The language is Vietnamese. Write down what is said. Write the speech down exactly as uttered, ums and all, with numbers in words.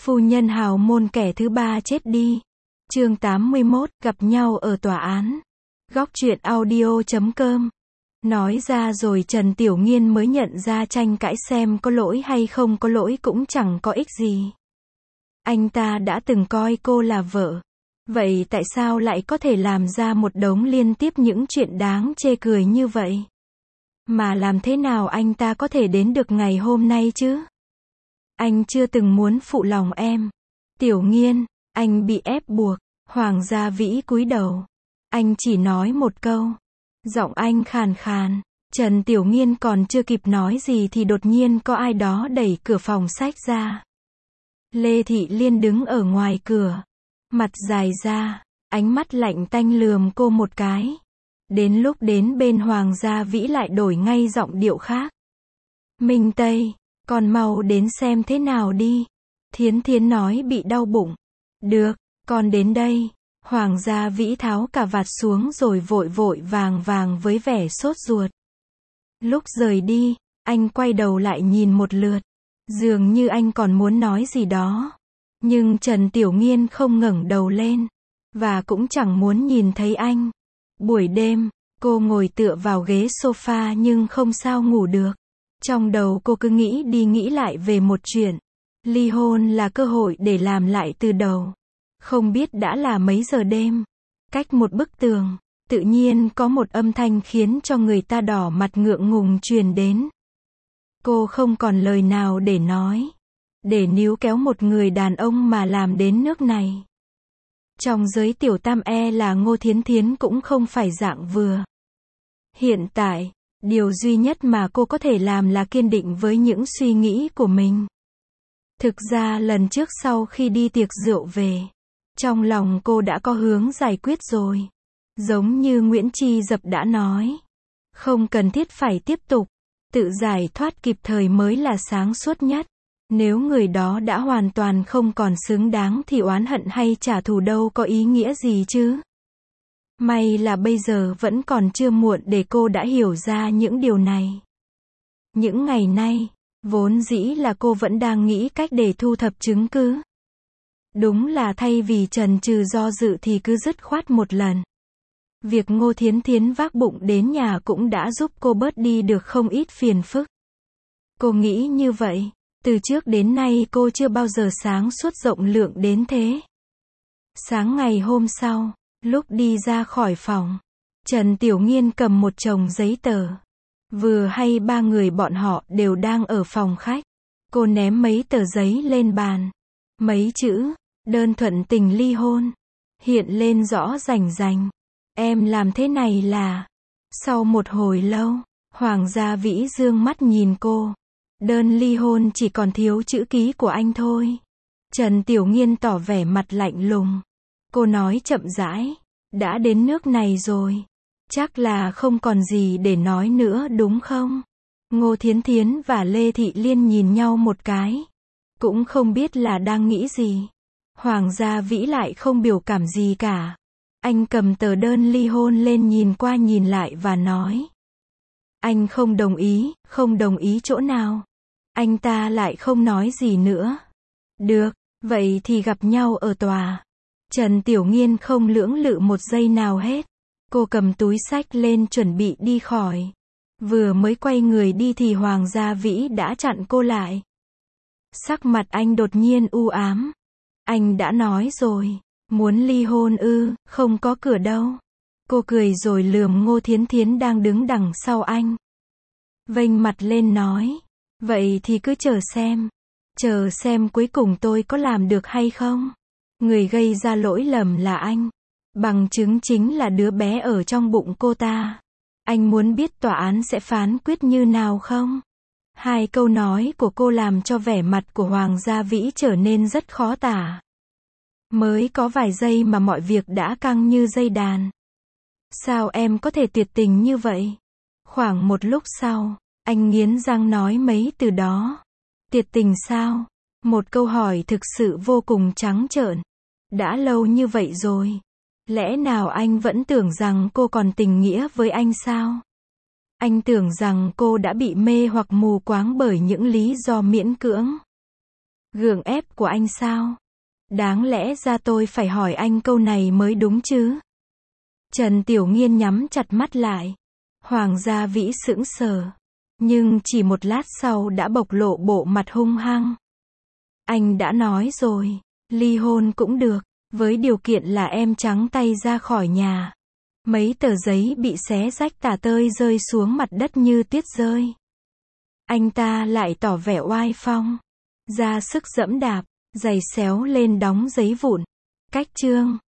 Phu nhân hào môn kẻ thứ ba chết đi. Chương tám mươi mốt, gặp nhau ở tòa án. Góc truyện audio chấm com. Nói ra rồi Trần Tiểu Nghiên mới nhận ra tranh cãi xem có lỗi hay không có lỗi cũng chẳng có ích gì. Anh ta đã từng coi cô là vợ. Vậy tại sao lại có thể làm ra một đống liên tiếp những chuyện đáng chê cười như vậy? Mà làm thế nào anh ta có thể đến được ngày hôm nay chứ? Anh chưa từng muốn phụ lòng em. Tiểu Nghiên, anh bị ép buộc. Hoàng Gia Vĩ cúi đầu. Anh chỉ nói một câu. Giọng anh khàn khàn. Trần Tiểu Nghiên còn chưa kịp nói gì thì đột nhiên có ai đó đẩy cửa phòng sách ra. Lê Thị Liên đứng ở ngoài cửa. Mặt dài ra, ánh mắt lạnh tanh lườm cô một cái. Đến lúc đến bên Hoàng Gia Vĩ lại đổi ngay giọng điệu khác. Minh Tây, con mau đến xem thế nào đi. Thiến Thiến nói bị đau bụng. Được, con đến đây. Hoàng Gia Vĩ tháo cà vạt xuống rồi vội vội vàng vàng với vẻ sốt ruột. Lúc rời đi, anh quay đầu lại nhìn một lượt. Dường như anh còn muốn nói gì đó. Nhưng Trần Tiểu Nghiên không ngẩng đầu lên. Và cũng chẳng muốn nhìn thấy anh. Buổi đêm, cô ngồi tựa vào ghế sofa nhưng không sao ngủ được. Trong đầu cô cứ nghĩ đi nghĩ lại về một chuyện. Ly hôn là cơ hội để làm lại từ đầu. Không biết đã là mấy giờ đêm. Cách một bức tường, tự nhiên có một âm thanh khiến cho người ta đỏ mặt ngượng ngùng truyền đến. Cô không còn lời nào để nói. Để níu kéo một người đàn ông mà làm đến nước này. Trong giới tiểu tam e là Ngô Thiến Thiến cũng không phải dạng vừa. Hiện tại, điều duy nhất mà cô có thể làm là kiên định với những suy nghĩ của mình. Thực ra lần trước sau khi đi tiệc rượu về, trong lòng cô đã có hướng giải quyết rồi. Giống như Nguyễn Chi Dập đã nói. Không cần thiết phải tiếp tục. Tự giải thoát kịp thời mới là sáng suốt nhất. Nếu người đó đã hoàn toàn không còn xứng đáng thì oán hận hay trả thù đâu có ý nghĩa gì chứ. May là bây giờ vẫn còn chưa muộn để cô đã hiểu ra những điều này. Những ngày nay, vốn dĩ là cô vẫn đang nghĩ cách để thu thập chứng cứ. Đúng là thay vì chần chừ do dự thì cứ dứt khoát một lần. Việc Ngô Thiến Thiến vác bụng đến nhà cũng đã giúp cô bớt đi được không ít phiền phức. Cô nghĩ như vậy. Từ trước đến nay cô chưa bao giờ sáng suốt rộng lượng đến thế. Sáng ngày hôm sau, lúc đi ra khỏi phòng, Trần Tiểu Nghiên cầm một chồng giấy tờ. Vừa hay ba người bọn họ đều đang ở phòng khách. Cô ném mấy tờ giấy lên bàn. Mấy chữ, đơn thuận tình ly hôn, hiện lên rõ rành rành. Em làm thế này là... Sau một hồi lâu, Hoàng Gia Vĩ dương mắt nhìn cô. Đơn ly hôn chỉ còn thiếu chữ ký của anh thôi. Trần Tiểu Nghiên tỏ vẻ mặt lạnh lùng. Cô nói chậm rãi. Đã đến nước này rồi. Chắc là không còn gì để nói nữa đúng không? Ngô Thiến Thiến và Lê Thị Liên nhìn nhau một cái. Cũng không biết là đang nghĩ gì. Hoàng Gia Vĩ lại không biểu cảm gì cả. Anh cầm tờ đơn ly hôn lên nhìn qua nhìn lại và nói. Anh không đồng ý, không đồng ý chỗ nào. Anh ta lại không nói gì nữa. Được, vậy thì gặp nhau ở tòa. Trần Tiểu Nghiên không lưỡng lự một giây nào hết. Cô cầm túi xách lên chuẩn bị đi khỏi. Vừa mới quay người đi thì Hoàng Gia Vĩ đã chặn cô lại. Sắc mặt anh đột nhiên u ám. Anh đã nói rồi, muốn ly hôn ư, không có cửa đâu. Cô cười rồi lườm Ngô Thiến Thiến đang đứng đằng sau anh. Vênh mặt lên nói. Vậy thì cứ chờ xem. Chờ xem cuối cùng tôi có làm được hay không. Người gây ra lỗi lầm là anh. Bằng chứng chính là đứa bé ở trong bụng cô ta. Anh muốn biết tòa án sẽ phán quyết như nào không? Hai câu nói của cô làm cho vẻ mặt của Hoàng Gia Vĩ trở nên rất khó tả. Mới có vài giây mà mọi việc đã căng như dây đàn. Sao em có thể tuyệt tình như vậy? Khoảng một lúc sau, anh nghiến răng nói mấy từ đó. Tuyệt tình sao? Một câu hỏi thực sự vô cùng trắng trợn. Đã lâu như vậy rồi. Lẽ nào anh vẫn tưởng rằng cô còn tình nghĩa với anh sao? Anh tưởng rằng cô đã bị mê hoặc mù quáng bởi những lý do miễn cưỡng. Gượng ép của anh sao? Đáng lẽ ra tôi phải hỏi anh câu này mới đúng chứ. Trần Tiểu Nghiên nhắm chặt mắt lại. Hoàng Gia Vĩ sững sờ. Nhưng chỉ một lát sau đã bộc lộ bộ mặt hung hăng. Anh đã nói rồi, ly hôn cũng được, với điều kiện là em trắng tay ra khỏi nhà. Mấy tờ giấy bị xé rách tả tơi rơi xuống mặt đất như tuyết rơi. Anh ta lại tỏ vẻ oai phong, ra sức giẫm đạp, giày xéo lên đóng giấy vụn. Cách chương